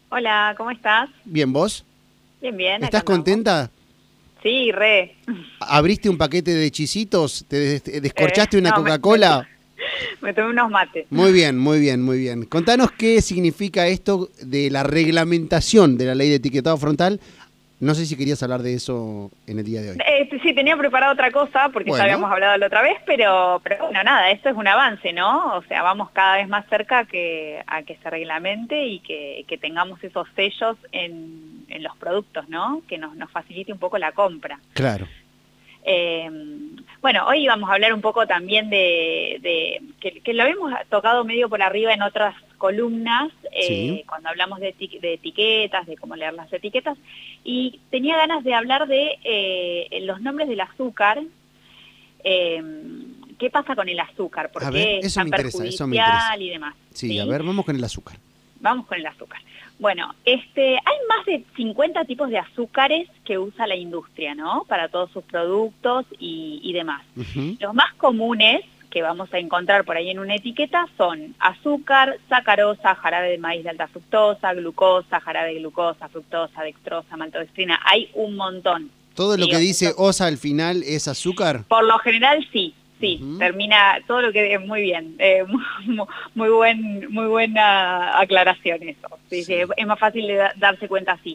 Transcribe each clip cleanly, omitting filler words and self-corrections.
Hola, ¿cómo estás? Bien, ¿vos? Bien, bien, acá ¿Estás andamos. contenta? Sí, re. ¿Abriste un paquete de chisitos? ¿Te descorchaste una No, Coca-Cola? me tomé unos mates. Muy bien, muy bien, muy bien. Contanos qué significa esto de la reglamentación de la ley de etiquetado frontal. No sé si querías hablar de eso en el día de hoy. Sí, tenía preparado otra cosa porque ya Bueno, habíamos hablado la otra vez, pero bueno, nada, esto es un avance, ¿no? O sea, vamos cada vez más cerca a que se reglamente y que tengamos esos sellos en los productos, ¿no? Que nos facilite un poco la compra. claro. Eh, bueno, hoy vamos a hablar un poco también que lo habíamos tocado medio por arriba en otras columnas, Sí. cuando hablamos de etiquetas, de cómo leer las etiquetas, y tenía ganas de hablar de los nombres del azúcar. eh, ¿Qué pasa con el azúcar? ¿Por A ver, qué es eso me tan interesa, eso me interesa. perjudicial y demás? Sí, a ¿Sí? ver, vamos con el azúcar. Vamos con el azúcar. Bueno, hay más de 50 tipos de azúcares que usa la industria, ¿no? Para todos sus productos y demás. Ujú. Los más comunes que vamos a encontrar por ahí en una etiqueta son azúcar, sacarosa, jarabe de maíz de alta fructosa, glucosa, jarabe de glucosa, fructosa, dextrosa, maltodextrina. Hay un montón. Todo lo ¿Sí? que O sea, dice osa al final es azúcar. por lo general sí, sí, Ujú. termina todo lo que muy bien, muy buena aclaración eso, sí, sí, Sí. es más fácil de darse cuenta así.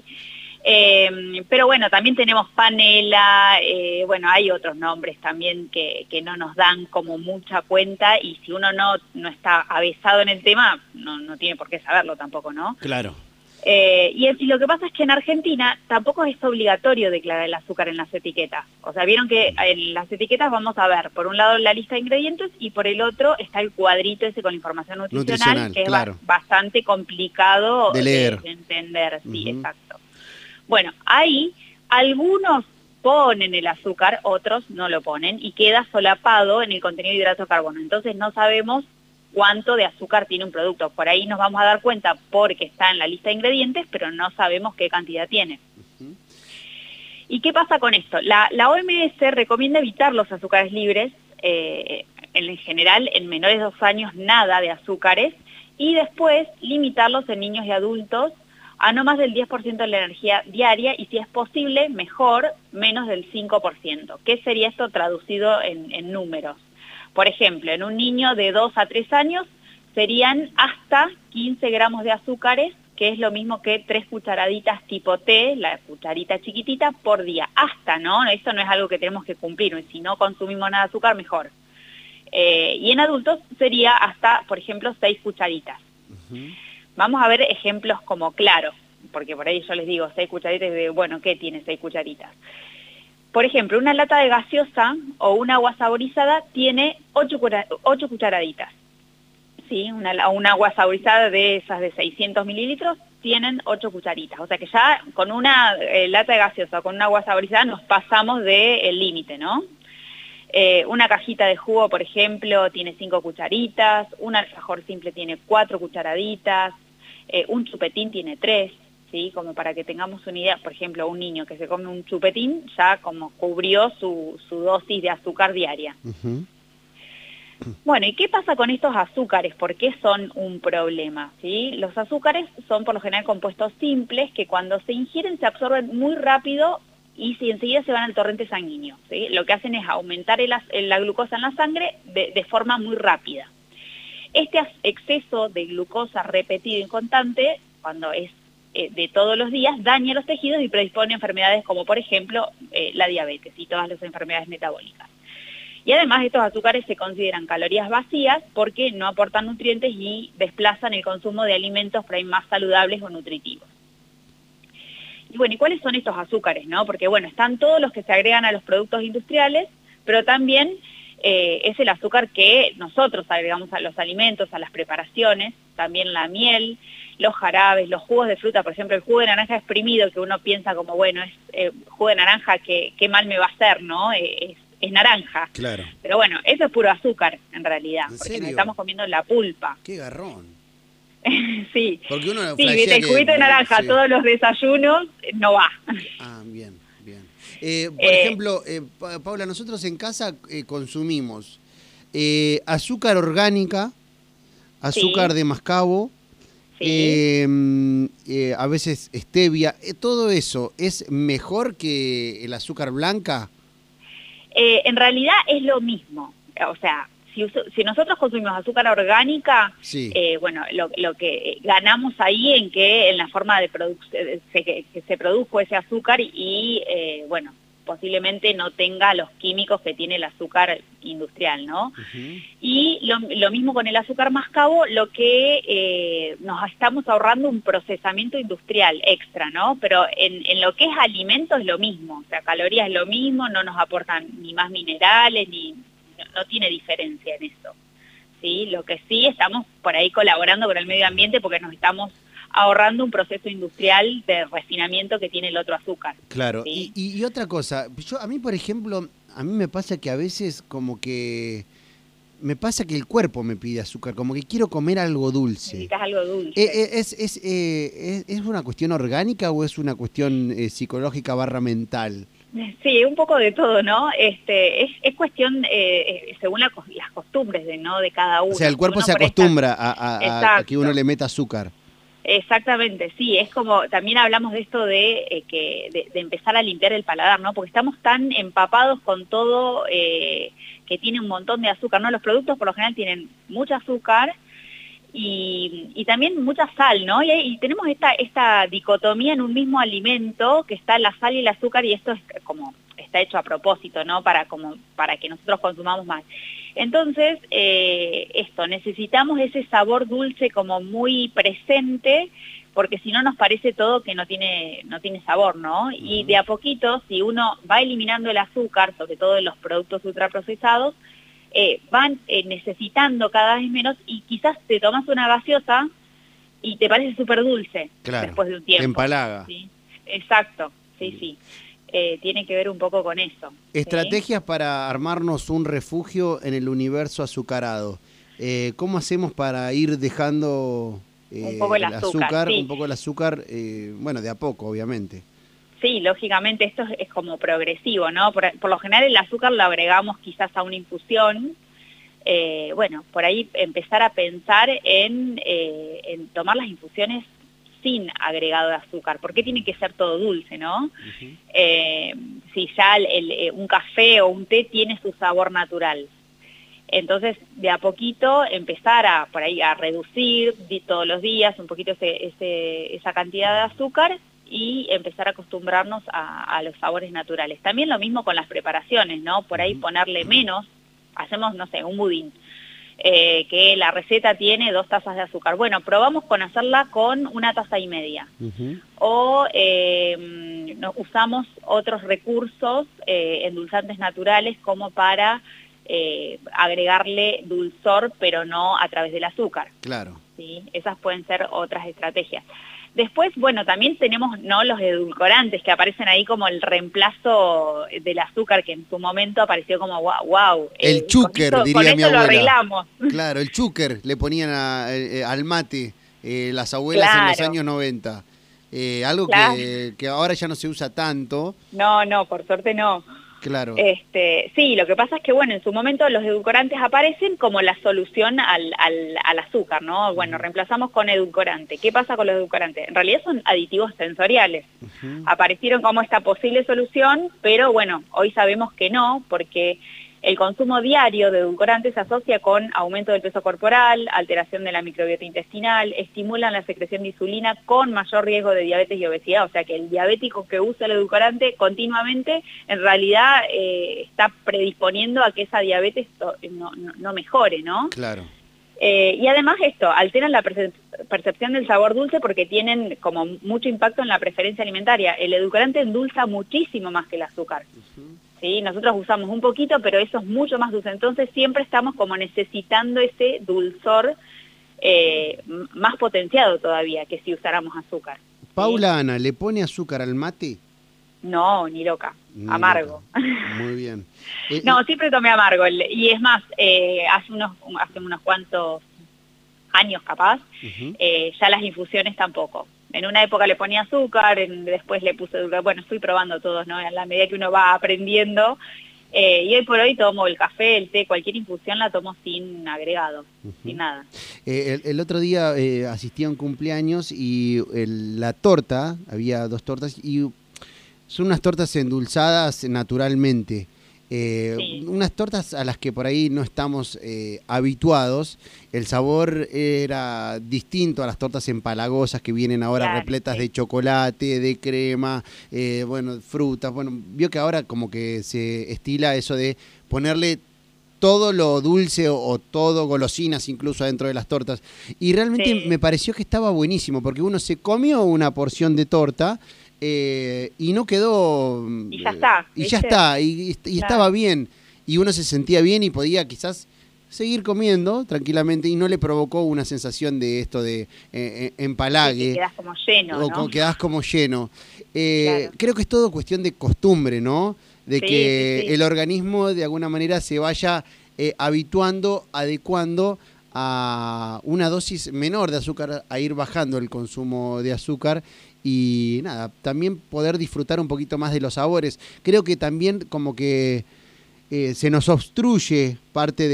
Pero bueno, también tenemos panela, bueno, hay otros nombres también que no nos dan como mucha cuenta y si uno no está avesado en el tema, no tiene por qué saberlo tampoco, ¿no? Claro. Y lo que pasa es que en Argentina tampoco es obligatorio declarar el azúcar en las etiquetas. O sea, vieron que en las etiquetas vamos a ver, por un lado la lista de ingredientes y por el otro está el cuadrito ese con la información nutricional, Nutricional, que es claro. bastante complicado De leer. de entender, sí, Ujú. exacto. Bueno, ahí algunos ponen el azúcar, otros no lo ponen y queda solapado en el contenido de hidrato de carbono. Entonces no sabemos cuánto de azúcar tiene un producto. Por ahí nos vamos a dar cuenta porque está en la lista de ingredientes, pero no sabemos qué cantidad tiene. ¿Y qué pasa con esto? La OMS recomienda evitar los azúcares libres, en general en menores de 2 años nada de azúcares, y después limitarlos en niños y adultos a no más del 10% de la energía diaria y si es posible, mejor, menos del 5%. ¿Qué sería esto traducido en números? Por ejemplo, en un niño de 2 a 3 años serían hasta 15 gramos de azúcares, que es lo mismo que 3 cucharaditas tipo té, la cucharita chiquitita, por día. Hasta, ¿no? Esto no es algo que tenemos que cumplir, si no consumimos nada de azúcar, mejor. Y en adultos sería hasta, por ejemplo, 6 cucharitas. Ujú. Vamos a ver ejemplos como claros, porque por ahí yo les digo 6 cucharitas y digo, bueno, ¿qué tiene 6 cucharitas? Por ejemplo, una lata de gaseosa o un agua saborizada tiene 8 cucharaditas. ¿Sí? Una agua saborizada de esas de 600 mililitros tienen 8 cucharitas. O sea que ya con una lata de gaseosa o con una agua saborizada nos pasamos del límite, ¿no? Una cajita de jugo, por ejemplo, tiene 5 cucharitas, un alfajor simple tiene 4 cucharaditas, un chupetín tiene 3, ¿sí? Como para que tengamos una idea, por ejemplo, un niño que se come un chupetín ya como cubrió su dosis de azúcar diaria. Ujú. Bueno, ¿y qué pasa con estos azúcares? ¿Por qué son un problema? ¿Sí? Los azúcares son por lo general compuestos simples que cuando se ingieren se absorben muy rápido y si enseguida se van al torrente sanguíneo. ¿Sí? Lo que hacen es aumentar la glucosa en la sangre de forma muy rápida. Este exceso de glucosa repetido y constante, cuando es de todos los días, daña los tejidos y predispone a enfermedades como por ejemplo la diabetes y todas las enfermedades metabólicas. Y además estos azúcares se consideran calorías vacías porque no aportan nutrientes y desplazan el consumo de alimentos por ahí más saludables o nutritivos. Y bueno, ¿y cuáles son estos azúcares, no? Porque bueno, están todos los que se agregan a los productos industriales, pero también es el azúcar que nosotros agregamos a los alimentos, a las preparaciones, también la miel, los jarabes, los jugos de fruta, por ejemplo, el jugo de naranja exprimido, que uno piensa como, bueno, es jugo de naranja, qué mal me va a hacer, ¿no? Es naranja. Claro. Pero bueno, eso es puro azúcar, en realidad, ¿En porque nos serio? estamos comiendo la pulpa. Qué garrón. Sí, Porque uno sí, viste, flashea el juguito de que... naranja, Sí. todos los desayunos, no va. Ah, bien, bien. Por Eh, ejemplo, Paula, nosotros en casa consumimos azúcar orgánica, azúcar sí, de mascabo Sí. A veces stevia, ¿todo eso es mejor que el azúcar blanca? En realidad es lo mismo, o sea, si nosotros consumimos azúcar orgánica, Sí. bueno, lo que ganamos ahí en que en la forma de que se produjo ese azúcar bueno, posiblemente no tenga los químicos que tiene el azúcar industrial, ¿no? Ujú. Y lo mismo con el azúcar mascabo, lo que nos estamos ahorrando un procesamiento industrial extra, ¿no? Pero en lo que es alimento es lo mismo, o sea, calorías es lo mismo, no nos aportan ni más minerales, no tiene diferencia en eso, ¿sí? Lo que sí estamos por ahí colaborando con el medio ambiente porque nos estamos ahorrando un proceso industrial de refinamiento que tiene el otro azúcar. Claro, ¿Sí? y otra cosa, a mí, por ejemplo, a mí me pasa que a veces como que me pasa que el cuerpo me pide azúcar, como que quiero comer algo dulce. Necesitas algo dulce. ¿Es una cuestión orgánica o es una cuestión psicológica barra mental? Sí, un poco de todo, ¿no? Es cuestión, según las costumbres ¿no? de cada O sea, uno. el Si cuerpo uno se presta... acostumbra a que uno Exacto, le meta azúcar. exactamente, sí, es como, también hablamos de esto de empezar a limpiar el paladar, ¿no? Porque estamos tan empapados con todo que tiene un montón de azúcar, ¿no? Los productos por lo general tienen mucho azúcar y también mucha sal, ¿no? Y tenemos esta dicotomía en un mismo alimento, que está la sal y el azúcar, y esto es como, está hecho a propósito, ¿no? Para que nosotros consumamos más. Entonces, necesitamos ese sabor dulce como muy presente, porque si no nos parece todo que no tiene sabor, ¿no? Y de a poquito, si uno va eliminando el azúcar, sobre todo en los productos ultraprocesados, van necesitando cada vez menos y quizás te tomas una gaseosa y te parece súper dulce Claro, después de un te tiempo. empalaga. ¿Sí? Exacto, sí. Tiene que ver un poco con eso. ¿Sí? Estrategias para armarnos un refugio en el universo azucarado. ¿Cómo hacemos para ir dejando Un poco el azúcar, un sí. poco el azúcar, bueno, de a poco, obviamente? Sí, lógicamente esto es como progresivo, ¿no? Por lo general el azúcar lo agregamos quizás a una infusión. Bueno, por ahí empezar a pensar en tomar las infusiones sin agregado de azúcar. ¿Por qué tiene que ser todo dulce, no? Ujú. Si ya un café o un té tiene su sabor natural. Entonces, de a poquito empezar por ahí a reducir todos los días un poquito esa cantidad de azúcar y empezar a acostumbrarnos a los sabores naturales. También lo mismo con las preparaciones, ¿no? Por ahí ponerle menos, hacemos, no sé, un budín, que la receta tiene 2 tazas de azúcar. Bueno, probamos con hacerla con 1,5 tazas. Ujú. O usamos otros recursos endulzantes naturales como para agregarle dulzor, pero no a través del azúcar. Claro. ¿Sí? Esas pueden ser otras estrategias. Después, bueno, también tenemos los edulcorantes que aparecen ahí como el reemplazo del azúcar, que en su momento apareció como wow, El con chúquer, con diría mi esto lo abuela. arreglamos. Claro, el chúquer le ponían al mate las abuelas en los Claro, años 90. Algo claro. que ahora ya no se usa tanto. No, por suerte no. Claro. Sí, lo que pasa es que, bueno, en su momento los edulcorantes aparecen como la solución al azúcar, ¿no? Bueno, reemplazamos con edulcorante. ¿Qué pasa con los edulcorantes? En realidad son aditivos sensoriales. Ujú. Aparecieron como esta posible solución, pero bueno, hoy sabemos que no, porque el consumo diario de edulcorantes se asocia con aumento del peso corporal, alteración de la microbiota intestinal, estimulan la secreción de insulina con mayor riesgo de diabetes y obesidad. O sea que el diabético que usa el edulcorante continuamente en realidad está predisponiendo a que esa diabetes no mejore, ¿no? Claro. Y además alteran la percepción del sabor dulce porque tienen como mucho impacto en la preferencia alimentaria. El edulcorante endulza muchísimo más que el azúcar. ¿Sí? Nosotros usamos un poquito, pero eso es mucho más dulce. Entonces siempre estamos como necesitando ese dulzor más potenciado todavía que si usáramos azúcar. ¿Sí? Paula Ana, ¿le pone azúcar al mate? No, ni loca. Ni Amargo. loca. Muy bien. No, siempre tomé amargo. Y es más, hace unos cuantos años capaz, Ujú. ya las infusiones tampoco. En una época le ponía azúcar, después le puse, bueno, estoy probando todos, ¿no? A la medida que uno va aprendiendo, Y hoy por hoy tomo el café, el té, cualquier infusión la tomo sin agregado, sin nada. El otro día asistí a un cumpleaños y la torta, había 2 tortas y son unas tortas endulzadas naturalmente. Sí. Unas tortas a las que por ahí no estamos habituados. El sabor era distinto a las tortas empalagosas que vienen ahora, claro, repletas de chocolate, de crema, bueno, frutas. Bueno, vio que ahora como que se estila eso de ponerle todo lo dulce o todo, golosinas incluso adentro de las tortas. Y realmente me pareció que estaba buenísimo, porque uno se comió una porción de torta y no quedó... Y ya está. Y ya está, y estaba bien. Y uno se sentía bien y podía quizás seguir comiendo tranquilamente y no le provocó una sensación de esto de empalague. Que quedás como lleno, ¿no? O quedás como lleno. Claro. Creo que es todo cuestión de costumbre, ¿no? De que el organismo de alguna manera se vaya habituando, adecuando a una dosis menor de azúcar, a ir bajando el consumo de azúcar y nada, también poder disfrutar un poquito más de los sabores. Creo que también como que se nos obstruye parte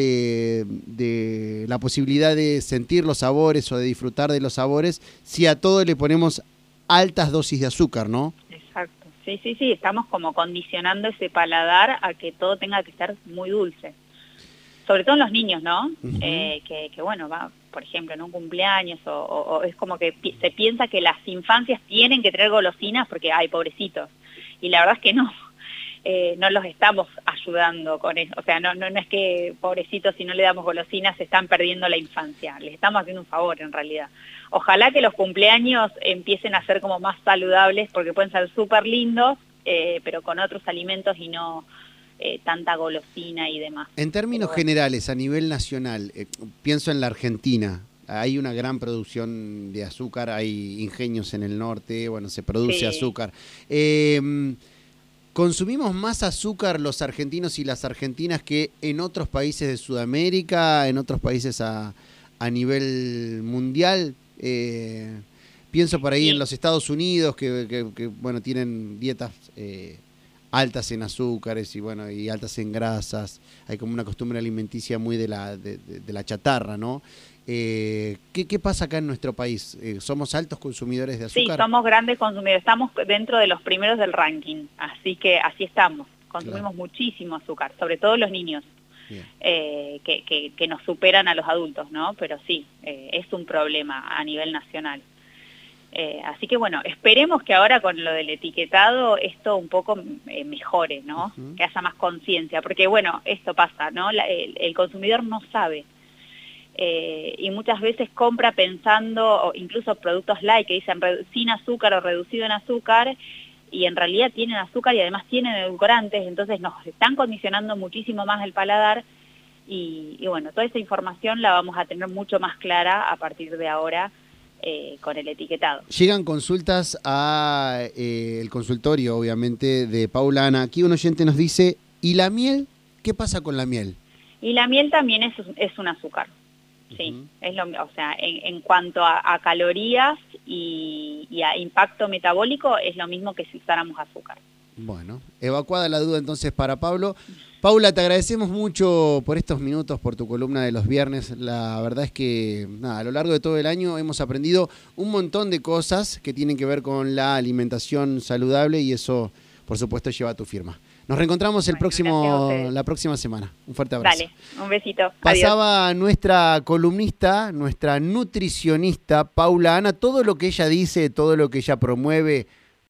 de la posibilidad de sentir los sabores o de disfrutar de los sabores si a todo le ponemos altas dosis de azúcar, ¿no? Exacto. Sí, estamos como condicionando ese paladar a que todo tenga que estar muy dulce. Sobre todo en los niños, ¿no? Que bueno, va, por ejemplo, en un cumpleaños o es como que se piensa que las infancias tienen que tener golosinas porque, ay, pobrecitos. Y la verdad es que no. No los estamos ayudando con eso. O sea, no es que pobrecitos, si no le damos golosinas se están perdiendo la infancia. Les estamos haciendo un favor en realidad. Ojalá que los cumpleaños empiecen a ser como más saludables porque pueden ser súper lindos, pero con otros alimentos y no tanta golosina y demás. En términos generales, a nivel nacional, pienso en la Argentina. Hay una gran producción de azúcar, hay ingenios en el norte, bueno, se produce azúcar. ¿Consumimos más azúcar los argentinos y las argentinas que en otros países de Sudamérica, en otros países a nivel mundial? Pienso por ahí en los Estados Unidos que bueno, tienen dietas altas en azúcares y bueno, y altas en grasas. Hay como una costumbre alimenticia muy de la chatarra, ¿no? ¿Qué pasa acá en nuestro país? ¿Somos altos consumidores de azúcar? Sí, somos grandes consumidores, estamos dentro de los primeros del ranking, así que así estamos, consumimos muchísimo azúcar, sobre todo los niños, que nos superan a los adultos, ¿no? Pero sí, es un problema a nivel nacional. Así que bueno, esperemos que ahora con lo del etiquetado esto un poco mejore, ¿no? Que haya más conciencia, porque bueno, esto pasa, ¿no? El consumidor no sabe. Y muchas veces compra pensando, o incluso productos light que dicen sin azúcar o reducido en azúcar, y en realidad tienen azúcar y además tienen edulcorantes, entonces nos están condicionando muchísimo más el paladar, y bueno, toda esa información la vamos a tener mucho más clara a partir de ahora con el etiquetado. Llegan consultas a el consultorio, obviamente, de Paula Ana. Aquí un oyente nos dice, ¿y la miel? ¿Qué pasa con la miel? Y la miel también es un azúcar. Sí, es o sea, en cuanto a calorías y a impacto metabólico es lo mismo que si usáramos azúcar. Bueno, evacuada la duda entonces para Pablo. Paula, te agradecemos mucho por estos minutos, por tu columna de los viernes. La verdad es que nada, a lo largo de todo el año hemos aprendido un montón de cosas que tienen que ver con la alimentación saludable y eso, por supuesto, lleva tu firma. Nos reencontramos la próxima semana. Un fuerte abrazo. Dale, un besito. Pasaba Adiós. Nuestra columnista, nuestra nutricionista, Paula Ana. Todo lo que ella dice, todo lo que ella promueve,